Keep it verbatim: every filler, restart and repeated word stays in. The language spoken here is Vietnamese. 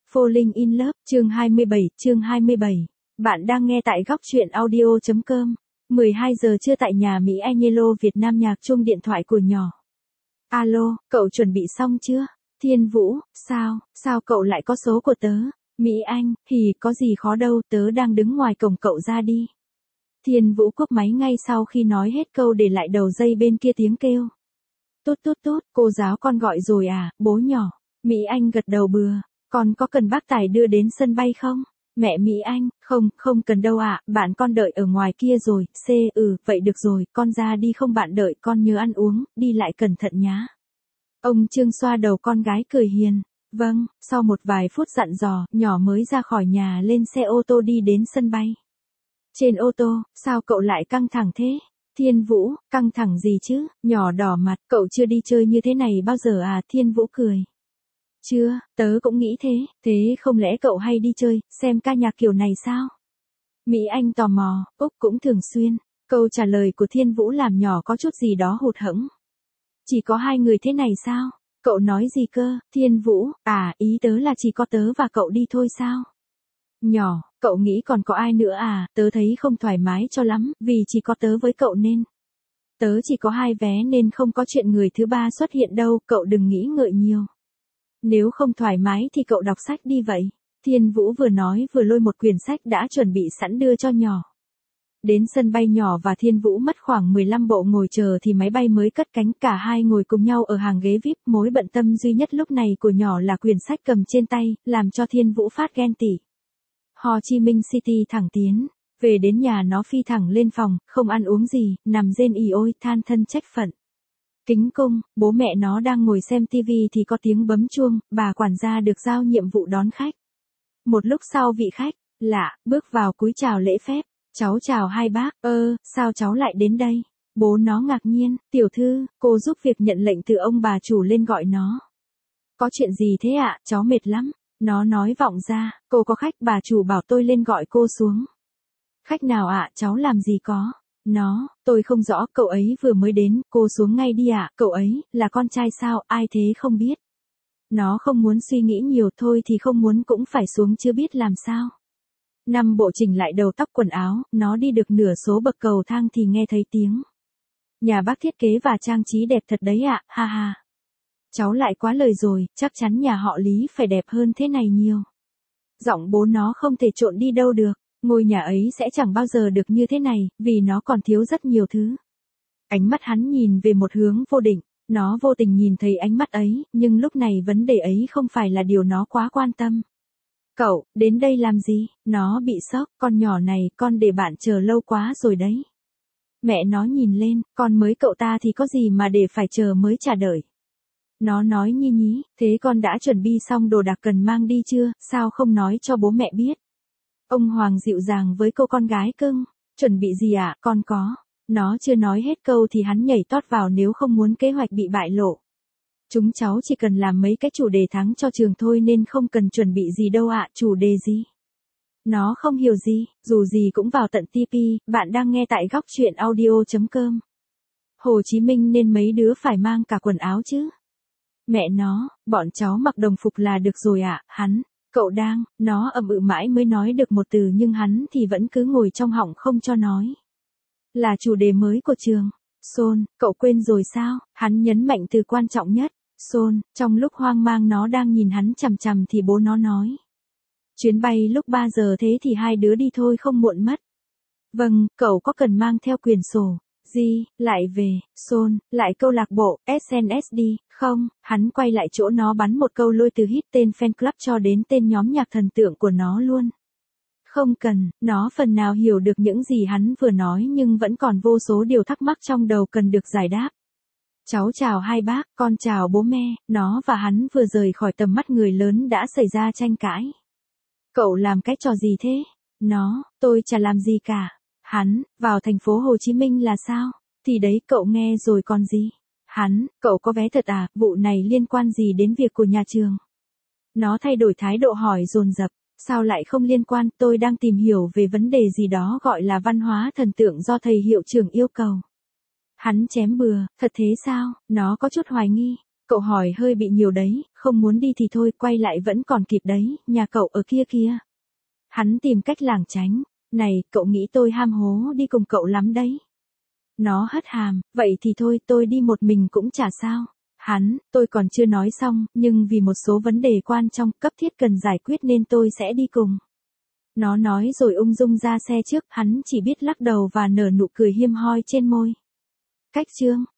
Falling in Love, chương hai mươi bảy, chương hai mươi bảy. Bạn đang nghe tại góc truyện audio chấm com. mười hai giờ trưa tại nhà Mỹ Anh Hello Việt Nam nhạc chuông điện thoại của nhỏ. Alo, cậu chuẩn bị xong chưa? Thiên Vũ, sao, sao cậu lại có số của tớ? Mỹ Anh, thì có gì khó đâu, tớ đang đứng ngoài cổng, cậu ra đi. Thiên Vũ cúp máy ngay sau khi nói hết câu, để lại đầu dây bên kia tiếng kêu. Tốt tốt tốt, cô giáo con gọi rồi à, bố nhỏ. Mỹ Anh gật đầu bừa. Con có cần bác Tài đưa đến sân bay không? Mẹ Mỹ Anh, không, không cần đâu ạ, à, bạn con đợi ở ngoài kia rồi. C, ừ, vậy được rồi, con ra đi, không bạn đợi, con nhớ ăn uống, đi lại cẩn thận nhá. Ông Trương xoa đầu con gái cười hiền. Vâng, sau một vài phút dặn dò, nhỏ mới ra khỏi nhà, lên xe ô tô đi đến sân bay. Trên ô tô, sao cậu lại căng thẳng thế? Thiên Vũ, căng thẳng gì chứ? Nhỏ đỏ mặt, cậu chưa đi chơi như thế này bao giờ à? Thiên Vũ cười. Chưa, tớ cũng nghĩ thế, thế không lẽ cậu hay đi chơi, xem ca nhạc kiểu này sao? Mỹ Anh tò mò, Úc cũng thường xuyên. Câu trả lời của Thiên Vũ làm nhỏ có chút gì đó hụt hẫng. Chỉ có hai người thế này sao? Cậu nói gì cơ? Thiên Vũ, à, ý tớ là chỉ có tớ và cậu đi thôi sao? Nhỏ, cậu nghĩ còn có ai nữa à? Tớ thấy không thoải mái cho lắm, vì chỉ có tớ với cậu nên. Tớ chỉ có hai vé nên không có chuyện người thứ ba xuất hiện đâu, cậu đừng nghĩ ngợi nhiều. Nếu không thoải mái thì cậu đọc sách đi vậy. Thiên Vũ vừa nói vừa lôi một quyển sách đã chuẩn bị sẵn đưa cho nhỏ. Đến sân bay, nhỏ và Thiên Vũ mất khoảng mười lăm bộ ngồi chờ thì máy bay mới cất cánh, cả hai ngồi cùng nhau ở hàng ghế vi ai pi, mối bận tâm duy nhất lúc này của nhỏ là quyển sách cầm trên tay, làm cho Thiên Vũ phát ghen tị. Ho Chi Minh City thẳng tiến, về đến nhà nó phi thẳng lên phòng, không ăn uống gì, nằm rên ì ôi, than thân trách phận. Kính cung, bố mẹ nó đang ngồi xem tivi thì có tiếng bấm chuông, bà quản gia được giao nhiệm vụ đón khách. Một lúc sau vị khách, lạ, bước vào cúi chào lễ phép, cháu chào hai bác, ơ, sao cháu lại đến đây? Bố nó ngạc nhiên, tiểu thư, cô giúp việc nhận lệnh từ ông bà chủ lên gọi nó. Có chuyện gì thế ạ, à? Cháu mệt lắm. Nó nói vọng ra, cô có khách, bà chủ bảo tôi lên gọi cô xuống. Khách nào ạ, à? Cháu làm gì có? Nó, tôi không rõ, cậu ấy vừa mới đến, cô xuống ngay đi ạ, à? Cậu ấy, là con trai sao, ai thế không biết. Nó không muốn suy nghĩ nhiều, thôi thì không muốn cũng phải xuống chứ biết làm sao. Năm bộ chỉnh lại đầu tóc quần áo, nó đi được nửa số bậc cầu thang thì nghe thấy tiếng. Nhà bác thiết kế và trang trí đẹp thật đấy ạ, à? Ha ha. Cháu lại quá lời rồi, chắc chắn nhà họ Lý phải đẹp hơn thế này nhiều. Giọng bố nó không thể trộn đi đâu được, ngôi nhà ấy sẽ chẳng bao giờ được như thế này, vì nó còn thiếu rất nhiều thứ. Ánh mắt hắn nhìn về một hướng vô định, nó vô tình nhìn thấy ánh mắt ấy, nhưng lúc này vấn đề ấy không phải là điều nó quá quan tâm. Cậu, đến đây làm gì? Nó bị sốc, con nhỏ này, con để bạn chờ lâu quá rồi đấy. Mẹ nó nhìn lên, con mới cậu ta thì có gì mà để phải chờ mới trả đợi. Nó nói nhi nhí, thế con đã chuẩn bị xong đồ đạc cần mang đi chưa, sao không nói cho bố mẹ biết? Ông Hoàng dịu dàng với cô con gái cưng, chuẩn bị gì ạ, à? Con có. Nó chưa nói hết câu thì hắn nhảy tót vào, nếu không muốn kế hoạch bị bại lộ. Chúng cháu chỉ cần làm mấy cái chủ đề thắng cho trường thôi nên không cần chuẩn bị gì đâu ạ, à. Chủ đề gì? Nó không hiểu gì, dù gì cũng vào tận ti pi, bạn đang nghe tại góc truyện audio chấm com. Hồ Chí Minh nên mấy đứa phải mang cả quần áo chứ. Mẹ nó, bọn cháu mặc đồng phục là được rồi ạ, à, hắn, cậu đang, nó ậm ừ mãi mới nói được một từ nhưng hắn thì vẫn cứ ngồi trong họng không cho nói. Là chủ đề mới của trường. Sôn, cậu quên rồi sao? Hắn nhấn mạnh từ quan trọng nhất. Sôn, trong lúc hoang mang nó đang nhìn hắn chằm chằm thì bố nó nói. Chuyến bay lúc ba giờ thế thì hai đứa đi thôi, không muộn mất. Vâng, cậu có cần mang theo quyển sổ. Gì, lại về, Sôn, lại câu lạc bộ, ét en ét đi, không, hắn quay lại chỗ nó bắn một câu lôi từ hit tên fan club cho đến tên nhóm nhạc thần tượng của nó luôn. Không cần, nó phần nào hiểu được những gì hắn vừa nói nhưng vẫn còn vô số điều thắc mắc trong đầu cần được giải đáp. Cháu chào hai bác, con chào bố mẹ, nó và hắn vừa rời khỏi tầm mắt người lớn đã xảy ra tranh cãi. Cậu làm cái trò gì thế? Nó, tôi chả làm gì cả. Hắn, vào thành phố Hồ Chí Minh là sao? Thì đấy, cậu nghe rồi còn gì? Hắn, cậu có vé thật à, vụ này liên quan gì đến việc của nhà trường? Nó thay đổi thái độ hỏi dồn dập, sao lại không liên quan, tôi đang tìm hiểu về vấn đề gì đó gọi là văn hóa thần tượng do thầy hiệu trưởng yêu cầu. Hắn chém bừa, thật thế sao? Nó có chút hoài nghi. Cậu hỏi hơi bị nhiều đấy, không muốn đi thì thôi, quay lại vẫn còn kịp đấy, nhà cậu ở kia kia. Hắn tìm cách lảng tránh. Này, cậu nghĩ tôi ham hố đi cùng cậu lắm đấy. Nó hất hàm, vậy thì thôi, tôi đi một mình cũng chả sao. Hắn, tôi còn chưa nói xong, nhưng vì một số vấn đề quan trọng cấp thiết cần giải quyết nên tôi sẽ đi cùng. Nó nói rồi ung dung ra xe trước, hắn chỉ biết lắc đầu và nở nụ cười hiếm hoi trên môi. Cách chương